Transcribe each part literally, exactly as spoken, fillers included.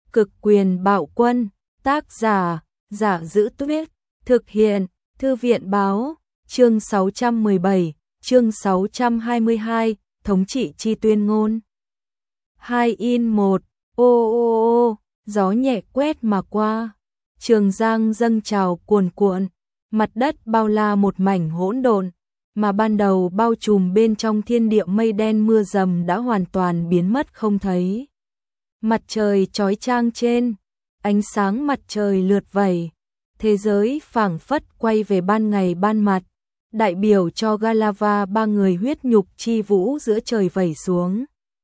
Cực quyền bạo quân, tác giả, Giả Giữ Tuyết, thực hiện, Thư viện báo, chương sáu trăm mười bảy, chương sáu trăm hai mươi hai, thống trị chi tuyên ngôn. Hai in một, ô ô ô, gió nhẹ quét mà qua, Trường Giang dâng trào cuồn cuộn, mặt đất bao la một mảnh hỗn độn, mà ban đầu bao trùm bên trong thiên địa mây đen mưa rầm đã hoàn toàn biến mất không thấy. Mặt trời chói chang trên, ánh sáng mặt trời lượt vẩy, thế giới phảng phất quay về ban ngày ban mặt, đại biểu cho Galava ba người huyết nhục chi vũ giữa trời vẩy xuống.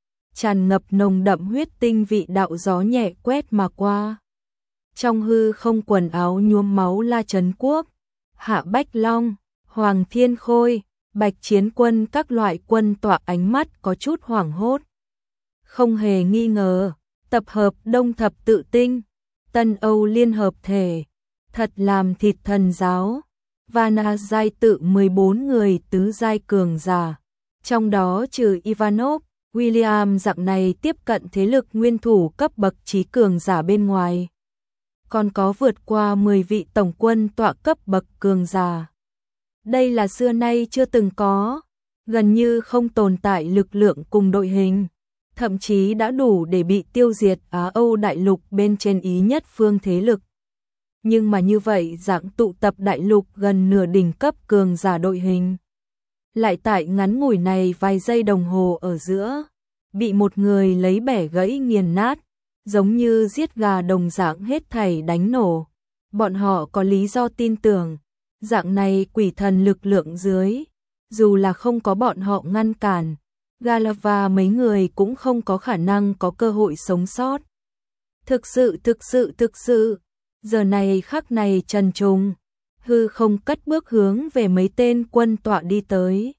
Tràn ngập nồng đậm huyết tinh vị đạo gió nhẹ quét mà qua. Trong hư không quần áo nhuốm máu La Trấn Quốc, Hạ Bách Long, Hoàng Thiên Khôi, Bạch Chiến Quân các loại quân tọa ánh mắt có chút hoảng hốt. Không hề nghi ngờ, tập hợp Đông Thập Tự Tinh, Tân Âu Liên Hợp Thể, thật làm thịt thần giáo, Vana giai tự mười bốn người tứ giai cường giả, trong đó trừ Ivanov, William dạng này tiếp cận thế lực nguyên thủ cấp bậc trí cường giả bên ngoài. Còn có vượt qua mười vị tổng quân tọa cấp bậc cường giả. Đây là xưa nay chưa từng có, gần như không tồn tại lực lượng cùng đội hình, thậm chí đã đủ để bị tiêu diệt Á Âu đại lục bên trên ý nhất phương thế lực. Nhưng mà như vậy dạng tụ tập đại lục gần nửa đỉnh cấp cường giả đội hình, lại tại ngắn ngủi này vài giây đồng hồ ở giữa, bị một người lấy bẻ gãy nghiền nát, giống như giết gà đồng dạng hết thảy đánh nổ. Bọn họ có lý do tin tưởng, dạng này quỷ thần lực lượng dưới, dù là không có bọn họ ngăn cản, Galava mấy người cũng không có khả năng có cơ hội sống sót. Thực sự thực sự thực sự, giờ này khắc này trần trùng, hư không cất bước hướng về mấy tên quân tọa đi tới.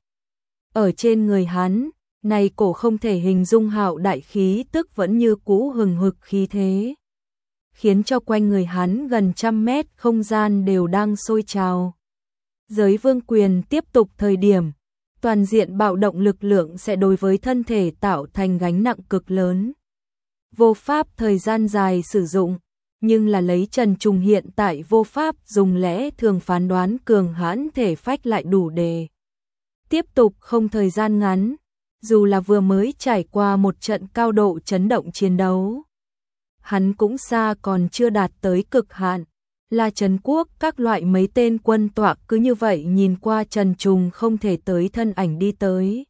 Ở trên người hắn, này cổ không thể hình dung hạo đại khí tức vẫn như cũ hừng hực khí thế, khiến cho quanh người hắn gần trăm mét không gian đều đang sôi trào. Giới vương quyền tiếp tục thời điểm, toàn diện bạo động lực lượng sẽ đối với thân thể tạo thành gánh nặng cực lớn. Vô pháp thời gian dài sử dụng, nhưng là lấy Trần Trùng hiện tại vô pháp dùng lẽ thường phán đoán cường hãn thể phách lại đủ để tiếp tục không thời gian ngắn, dù là vừa mới trải qua một trận cao độ chấn động chiến đấu. Hắn cũng xa còn chưa đạt tới cực hạn. La Trấn Quốc các loại mấy tên quân tọa cứ như vậy nhìn qua Trần Trùng không thể tới thân ảnh đi tới.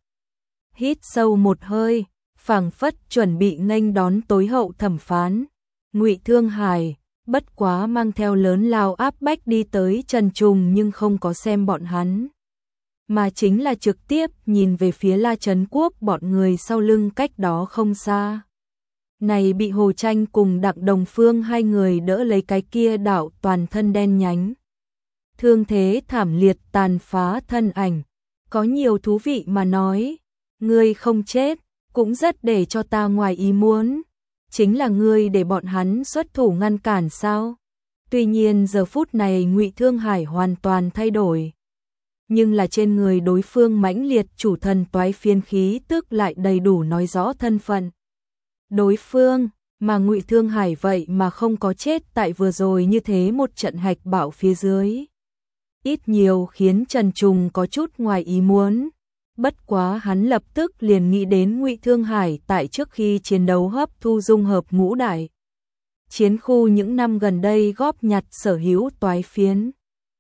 Hít sâu một hơi, phảng phất chuẩn bị nghênh đón tối hậu thẩm phán. Ngụy Thương Hải, bất quá mang theo lớn lao áp bách đi tới Trần Trùng nhưng không có xem bọn hắn, mà chính là trực tiếp nhìn về phía La Trấn Quốc bọn người sau lưng cách đó không xa. Này bị Hồ Tranh cùng Đặng Đồng Phương hai người đỡ lấy cái kia đạo toàn thân đen nhánh, thương thế thảm liệt tàn phá thân ảnh, có nhiều thú vị mà nói. Ngươi không chết, cũng rất để cho ta ngoài ý muốn. Chính là ngươi để bọn hắn xuất thủ ngăn cản sao? Tuy nhiên giờ phút này Ngụy Thương Hải hoàn toàn thay đổi, nhưng là trên người đối phương mãnh liệt chủ thần toái phiên khí tức lại đầy đủ nói rõ thân phận đối phương, mà Ngụy Thương Hải vậy mà không có chết tại vừa rồi như thế một trận hạch bạo phía dưới. Ít nhiều khiến Trần Trùng có chút ngoài ý muốn, bất quá hắn lập tức liền nghĩ đến Ngụy Thương Hải tại trước khi chiến đấu hấp thu dung hợp ngũ đại chiến khu những năm gần đây góp nhặt sở hữu toái phiến,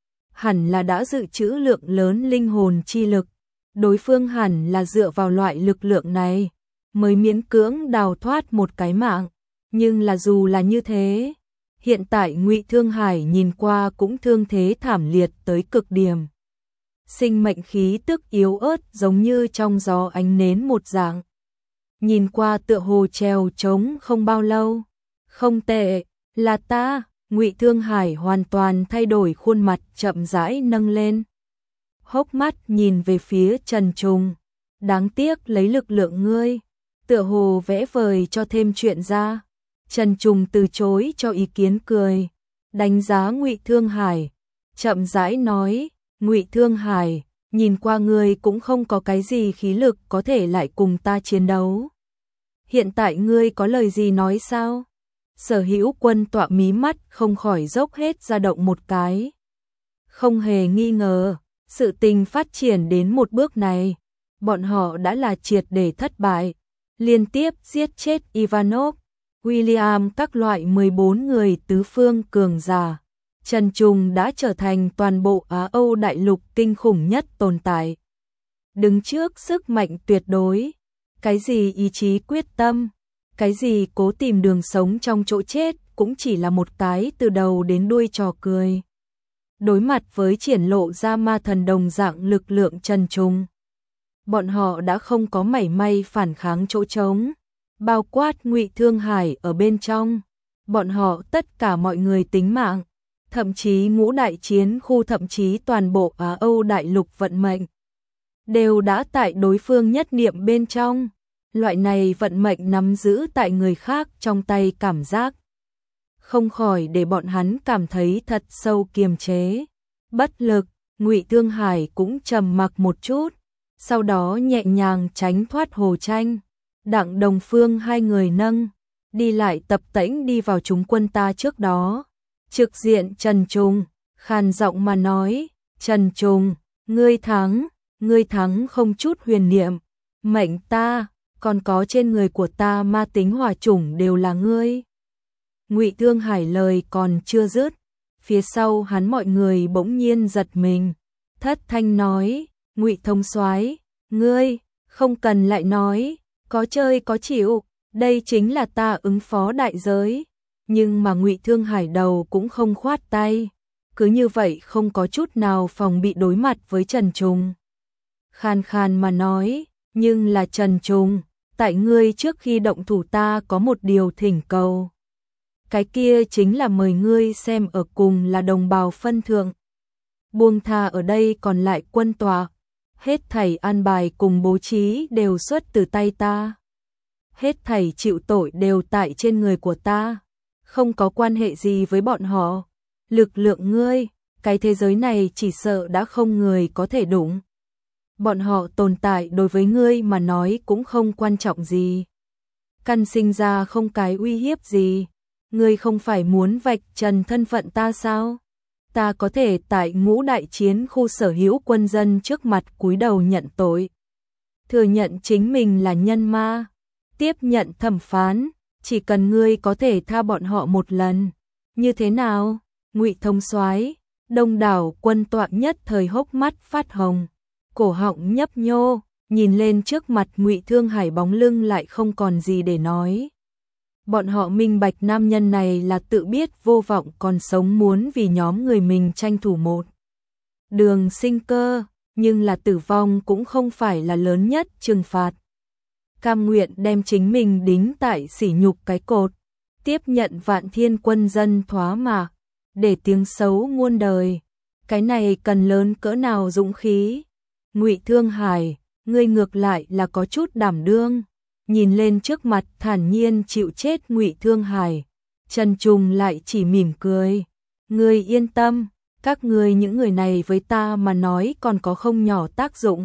hẳn là đã dự trữ lượng lớn linh hồn chi lực, đối phương hẳn là dựa vào loại lực lượng này mới miễn cưỡng đào thoát một cái mạng. Nhưng là dù là như thế, hiện tại Ngụy Thương Hải nhìn qua cũng thương thế thảm liệt tới cực điểm. Sinh mệnh khí tức yếu ớt giống như trong gió ánh nến một dạng, nhìn qua tựa hồ treo trống không bao lâu. Không tệ, là ta. Ngụy Thương Hải hoàn toàn thay đổi khuôn mặt, chậm rãi nâng lên hốc mắt nhìn về phía Trần Trùng. Đáng tiếc lấy lực lượng ngươi, tựa hồ vẽ vời cho thêm chuyện ra. Trần Trùng từ chối cho ý kiến cười, đánh giá Ngụy Thương Hải, chậm rãi nói, Ngụy Thương Hải, nhìn qua ngươi cũng không có cái gì khí lực có thể lại cùng ta chiến đấu. Hiện tại ngươi có lời gì nói sao? Sở Hữu Quân tọa mí mắt không khỏi dốc hết ra động một cái. Không hề nghi ngờ, sự tình phát triển đến một bước này, bọn họ đã là triệt để thất bại, liên tiếp giết chết Ivanov, William các loại mười bốn người tứ phương cường giả. Trần Trùng đã trở thành toàn bộ Á Âu đại lục kinh khủng nhất tồn tại. Đứng trước sức mạnh tuyệt đối, cái gì ý chí quyết tâm, cái gì cố tìm đường sống trong chỗ chết cũng chỉ là một cái từ đầu đến đuôi trò cười. Đối mặt với triển lộ ra ma thần đồng dạng lực lượng Trần Trùng, bọn họ đã không có mảy may phản kháng chỗ trống, bao quát Ngụy Thương Hải ở bên trong, bọn họ tất cả mọi người tính mạng, thậm chí ngũ đại chiến khu, thậm chí toàn bộ Á Âu đại lục vận mệnh, đều đã tại đối phương nhất niệm bên trong. Loại này vận mệnh nắm giữ tại người khác trong tay cảm giác, không khỏi để bọn hắn cảm thấy thật sâu kiềm chế, bất lực. Ngụy Thương Hải cũng trầm mặc một chút, sau đó nhẹ nhàng tránh thoát Hồ Tranh, Đặng Đồng Phương hai người nâng, đi lại tập tễnh đi vào chúng quân ta trước đó. Trực diện Trần Trùng, khàn giọng mà nói, Trần Trùng, ngươi thắng, ngươi thắng không chút huyền niệm, mệnh ta, còn có trên người của ta ma tính hỏa chủng đều là ngươi. Ngụy Thương Hải lời còn chưa dứt, phía sau hắn mọi người bỗng nhiên giật mình, thất thanh nói, Ngụy Thông Soái, ngươi, không cần lại nói, có chơi có chịu, đây chính là ta ứng phó đại giới. Nhưng mà Ngụy Thương Hải đầu cũng không khoát tay, cứ như vậy không có chút nào phòng bị đối mặt với Trần Trùng. Khan khan mà nói, nhưng là Trần Trùng, tại ngươi trước khi động thủ ta có một điều thỉnh cầu. Cái kia chính là mời ngươi xem ở cùng là đồng bào phân thượng. Buông tha ở đây còn lại quân tòa, hết thảy an bài cùng bố trí đều xuất từ tay ta. Hết thảy chịu tội đều tại trên người của ta, không có quan hệ gì với bọn họ. Lực lượng ngươi, cái thế giới này chỉ sợ đã không người có thể đụng. Bọn họ tồn tại đối với ngươi mà nói cũng không quan trọng gì. Căn sinh ra không cái uy hiếp gì. Ngươi không phải muốn vạch trần thân phận ta sao? Ta có thể tại ngũ đại chiến khu Sở Hữu Quân dân trước mặt cúi đầu nhận tội, thừa nhận chính mình là nhân ma, tiếp nhận thẩm phán, chỉ cần ngươi có thể tha bọn họ một lần. Như thế nào? Ngụy Thông Soái, đông đảo quân tọa nhất thời hốc mắt phát hồng, cổ họng nhấp nhô, nhìn lên trước mặt Ngụy Thương Hải bóng lưng lại không còn gì để nói. Bọn họ minh bạch nam nhân này là tự biết vô vọng còn sống, muốn vì nhóm người mình tranh thủ một đường sinh cơ, nhưng là tử vong cũng không phải là lớn nhất trừng phạt. Cam nguyện đem chính mình đính tại sỉ nhục cái cột, tiếp nhận vạn thiên quân dân thoá mạ, để tiếng xấu muôn đời. Cái này cần lớn cỡ nào dũng khí? Ngụy Thương Hải, ngươi ngược lại là có chút đảm đương. Nhìn lên trước mặt thản nhiên chịu chết Ngụy Thương Hải, Trần Trùng lại chỉ mỉm cười. Ngươi yên tâm, các ngươi những người này với ta mà nói còn có không nhỏ tác dụng.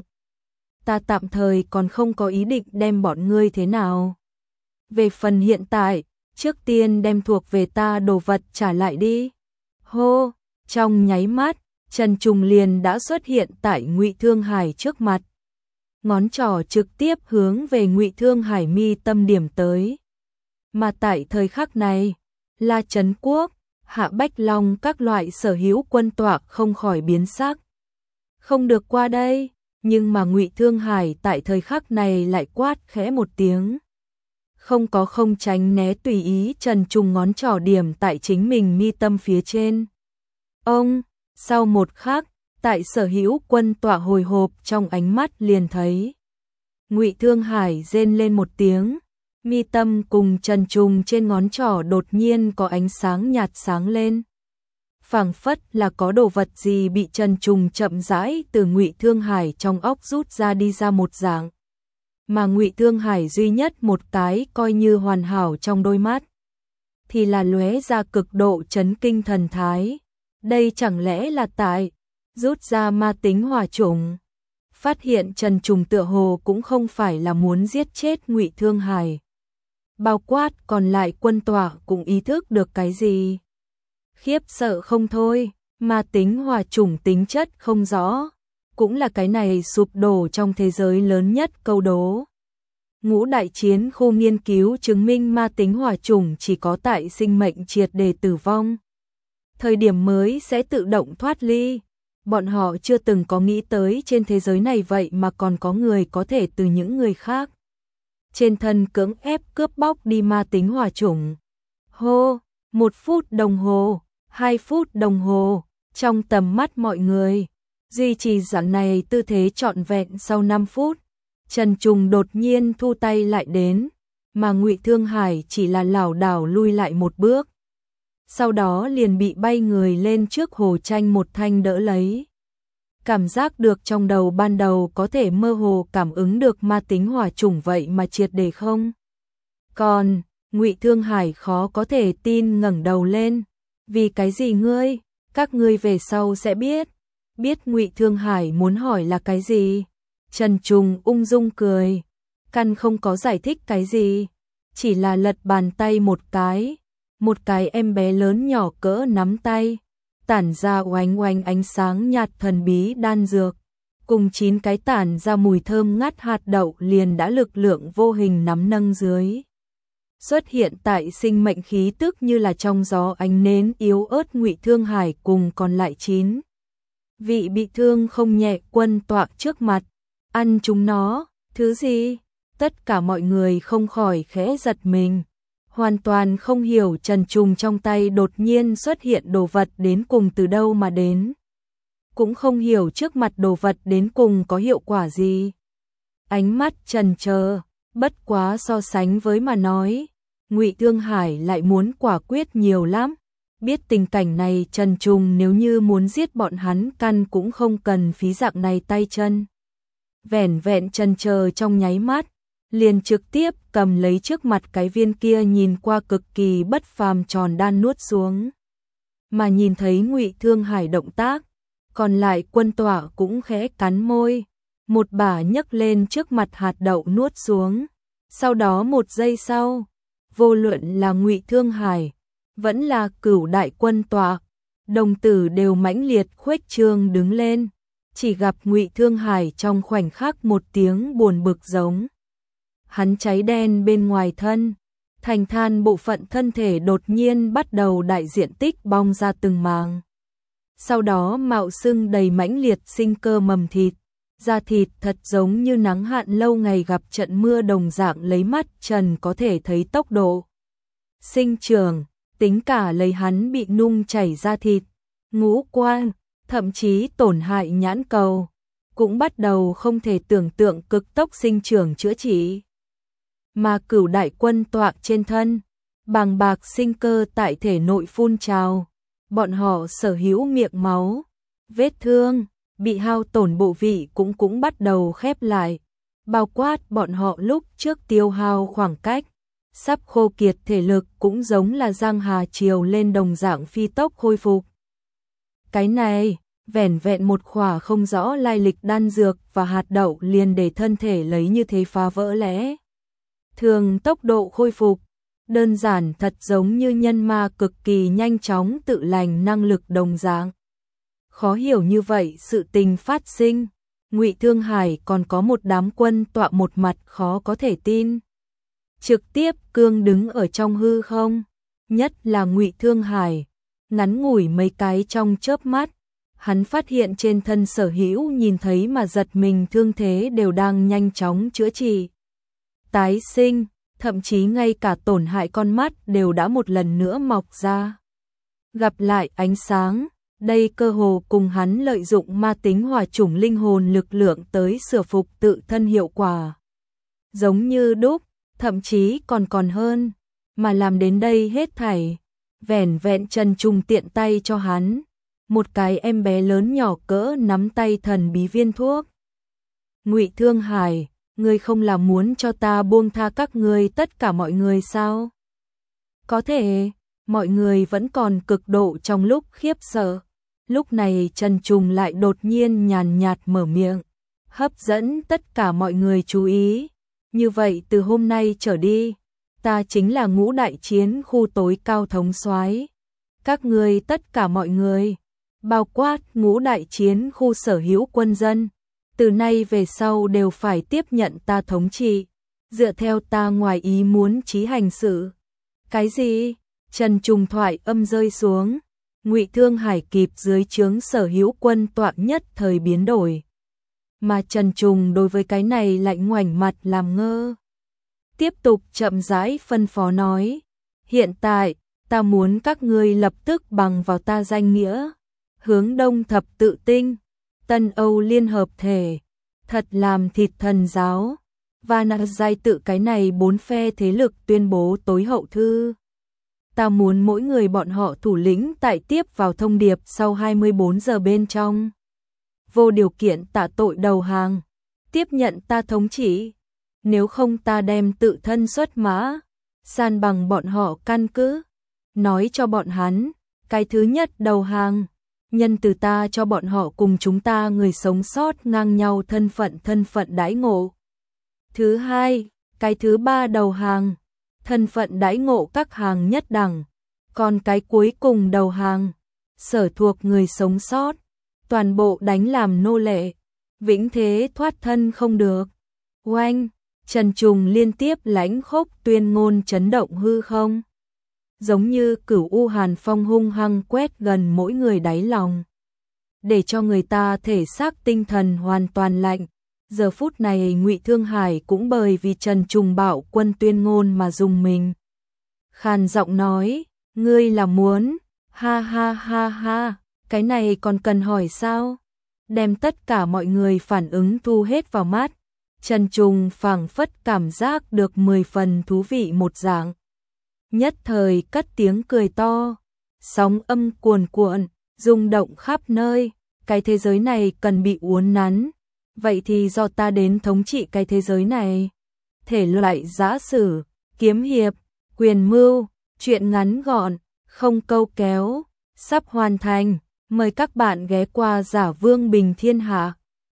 Ta tạm thời còn không có ý định đem bọn ngươi thế nào. Về phần hiện tại, trước tiên đem thuộc về ta đồ vật trả lại đi. Hô, trong nháy mắt, Trần Trùng liền đã xuất hiện tại Ngụy Thương Hải trước mặt. Ngón trỏ trực tiếp hướng về Ngụy Thương Hải mi tâm điểm tới. Mà tại thời khắc này, La Trấn Quốc, Hạ Bách Long các loại Sở Hữu Quân tọa không khỏi biến sắc. Không được qua đây, nhưng mà Ngụy Thương Hải tại thời khắc này lại quát khẽ một tiếng. Không có không tránh né, tùy ý Trần Trùng ngón trỏ điểm tại chính mình mi tâm phía trên. Ông, sau một khắc, tại Sở Hữu Quân tọa hồi hộp trong ánh mắt liền thấy Ngụy Thương Hải rên lên một tiếng, mi tâm cùng Trần Trùng trên ngón trỏ đột nhiên có ánh sáng nhạt sáng lên. Phảng phất là có đồ vật gì bị Trần Trùng chậm rãi từ Ngụy Thương Hải trong óc rút ra đi ra một dạng. Mà Ngụy Thương Hải duy nhất một cái coi như hoàn hảo trong đôi mắt, thì là lóe ra cực độ chấn kinh thần thái. Đây chẳng lẽ là tại rút ra ma tính hỏa chủng? Phát hiện Trần Trùng tựa hồ cũng không phải là muốn giết chết Ngụy Thương Hải, bao quát còn lại quân tọa cũng ý thức được cái gì. Khiếp sợ không thôi, ma tính hòa chủng tính chất không rõ, cũng là cái này sụp đổ trong thế giới lớn nhất câu đố. Ngũ đại chiến khu nghiên cứu chứng minh ma tính hòa chủng chỉ có tại sinh mệnh triệt để tử vong thời điểm mới sẽ tự động thoát ly. Bọn họ chưa từng có nghĩ tới trên thế giới này vậy mà còn có người có thể từ những người khác trên thân cưỡng ép cướp bóc đi ma tính hòa chủng. Hô, một phút đồng hồ, hai phút đồng hồ, trong tầm mắt mọi người, duy trì dạng này tư thế trọn vẹn sau năm phút, Trần Trùng đột nhiên thu tay lại đến, mà Ngụy Thương Hải chỉ là lảo đảo lui lại một bước. Sau đó liền bị bay người lên trước Hồ Tranh một thanh đỡ lấy. Cảm giác được trong đầu ban đầu có thể mơ hồ cảm ứng được ma tính hỏa chủng vậy mà triệt để không. Còn, Ngụy Thương Hải khó có thể tin ngẩng đầu lên. Vì cái gì ngươi? Các ngươi về sau sẽ biết. Biết Ngụy Thương Hải muốn hỏi là cái gì? Trần Trùng ung dung cười. Căn không có giải thích cái gì. Chỉ là lật bàn tay một cái. Một cái em bé lớn nhỏ cỡ nắm tay, tản ra oánh oánh ánh sáng nhạt thần bí đan dược, cùng chín cái tản ra mùi thơm ngát hạt đậu liền đã lực lượng vô hình nắm nâng dưới. Xuất hiện tại sinh mệnh khí tức như là trong gió ánh nến yếu ớt. Ngụy Thương Hải cùng còn lại chín vị bị thương không nhẹ quân tọa trước mặt, ăn chúng nó, thứ gì? Tất cả mọi người không khỏi khẽ giật mình. Hoàn toàn không hiểu Trần Trùng trong tay đột nhiên xuất hiện đồ vật đến cùng từ đâu mà đến. Cũng không hiểu trước mặt đồ vật đến cùng có hiệu quả gì. Ánh mắt trần chờ, bất quá so sánh với mà nói, Ngụy Thương Hải lại muốn quả quyết nhiều lắm. Biết tình cảnh này Trần Trùng nếu như muốn giết bọn hắn căn cũng không cần phí dạng này tay chân. Vẻn vẹn trần chờ trong nháy mắt, liền trực tiếp cầm lấy trước mặt cái viên kia nhìn qua cực kỳ bất phàm tròn đan nuốt xuống. Mà nhìn thấy Ngụy Thương Hải động tác, còn lại quân tọa cũng khẽ cắn môi, một bả nhấc lên trước mặt hạt đậu nuốt xuống. Sau đó một giây sau, vô luận là Ngụy Thương Hải, vẫn là Cửu đại quân tọa, đồng tử đều mãnh liệt khuếch trương đứng lên, chỉ gặp Ngụy Thương Hải trong khoảnh khắc một tiếng buồn bực giống. Hắn cháy đen bên ngoài thân, thành than bộ phận thân thể đột nhiên bắt đầu đại diện tích bong ra từng màng. Sau đó mạo sưng đầy mãnh liệt sinh cơ mầm thịt, da thịt thật giống như nắng hạn lâu ngày gặp trận mưa đồng dạng lấy mắt trần có thể thấy tốc độ sinh trưởng, tính cả lấy hắn bị nung chảy da thịt, ngũ quan, thậm chí tổn hại nhãn cầu, cũng bắt đầu không thể tưởng tượng cực tốc sinh trưởng chữa trị. Mà Cửu đại quân tọa trên thân, bàng bạc sinh cơ tại thể nội phun trào, bọn họ sở hữu miệng máu, vết thương, bị hao tổn bộ vị cũng cũng bắt đầu khép lại, bao quát bọn họ lúc trước tiêu hao khoảng cách, sắp khô kiệt thể lực cũng giống là giang hà triều lên đồng dạng phi tốc khôi phục. Cái này, vẻn vẹn một khỏa không rõ lai lịch đan dược và hạt đậu liền để thân thể lấy như thế phá vỡ lẽ thường tốc độ khôi phục, đơn giản thật giống như nhân ma cực kỳ nhanh chóng tự lành năng lực đồng dạng. Khó hiểu như vậy sự tình phát sinh, Ngụy Thương Hải còn có một đám quân tọa một mặt khó có thể tin. Trực tiếp cương đứng ở trong hư không, nhất là Ngụy Thương Hải, ngắn ngủi mấy cái trong chớp mắt, hắn phát hiện trên thân sở hữu nhìn thấy mà giật mình thương thế đều đang nhanh chóng chữa trị, tái sinh, thậm chí ngay cả tổn hại con mắt đều đã một lần nữa mọc ra. Gặp lại ánh sáng, đây cơ hồ cùng hắn lợi dụng ma tính hòa chủng linh hồn lực lượng tới sửa phục tự thân hiệu quả. Giống như đúc, thậm chí còn còn hơn, mà làm đến đây hết thảy, vẻn vẹn Trần Trùng tiện tay cho hắn, một cái em bé lớn nhỏ cỡ nắm tay thần bí viên thuốc. Ngụy Thương Hải, ngươi không là muốn cho ta buông tha các ngươi tất cả mọi người sao? Có thể, mọi người vẫn còn cực độ trong lúc khiếp sợ. Lúc này Trần Trùng lại đột nhiên nhàn nhạt mở miệng, hấp dẫn tất cả mọi người chú ý. Như vậy từ hôm nay trở đi, ta chính là ngũ đại chiến khu tối cao thống soái. Các ngươi tất cả mọi người, bao quát ngũ đại chiến khu sở hữu quân dân, từ nay về sau đều phải tiếp nhận ta thống trị, dựa theo ta ngoài ý muốn chí hành sự. Cái gì? Trần Trùng thoại âm rơi xuống, Ngụy Thương Hải kịp dưới trướng sở hữu quân toạn nhất thời biến đổi. Mà Trần Trùng đối với cái này lạnh ngoảnh mặt làm ngơ. Tiếp tục chậm rãi phân phó nói, hiện tại, ta muốn các ngươi lập tức bằng vào ta danh nghĩa, hướng đông thập tự tinh, Tân Âu liên hợp thể, thật làm thịt thần giáo, và nạp giai tự cái này bốn phe thế lực tuyên bố tối hậu thư. Ta muốn mỗi người bọn họ thủ lĩnh tại tiếp vào thông điệp sau hai mươi bốn giờ bên trong. Vô điều kiện tạ tội đầu hàng, tiếp nhận ta thống trị, nếu không ta đem tự thân xuất mã, san bằng bọn họ căn cứ, nói cho bọn hắn, cái thứ nhất đầu hàng, nhân từ ta cho bọn họ cùng chúng ta người sống sót ngang nhau thân phận thân phận đãi ngộ. Thứ hai, cái thứ ba đầu hàng, thân phận đãi ngộ các hàng nhất đẳng, còn cái cuối cùng đầu hàng, sở thuộc người sống sót, toàn bộ đánh làm nô lệ, vĩnh thế thoát thân không được. Oanh, Trần Trùng liên tiếp lãnh khốc tuyên ngôn chấn động hư không, giống như cửu u hàn phong hung hăng quét gần mỗi người đáy lòng, để cho người ta thể xác tinh thần hoàn toàn lạnh. Giờ phút này Ngụy Thương Hải cũng bởi vì Trần Trùng bạo quân tuyên ngôn mà dùng mình. Khàn giọng nói, ngươi là muốn, ha ha ha ha, cái này còn cần hỏi sao? Đem tất cả mọi người phản ứng thu hết vào mắt, Trần Trùng phảng phất cảm giác được mười phần thú vị một dạng. Nhất thời cất tiếng cười to, sóng âm cuồn cuộn, rung động khắp nơi, cái thế giới này cần bị uốn nắn. Vậy thì do ta đến thống trị cái thế giới này. Thể loại giã sử, kiếm hiệp, quyền mưu, truyện ngắn gọn, không câu kéo, sắp hoàn thành. Mời các bạn ghé qua Giả Vương Bình Thiên Hạ.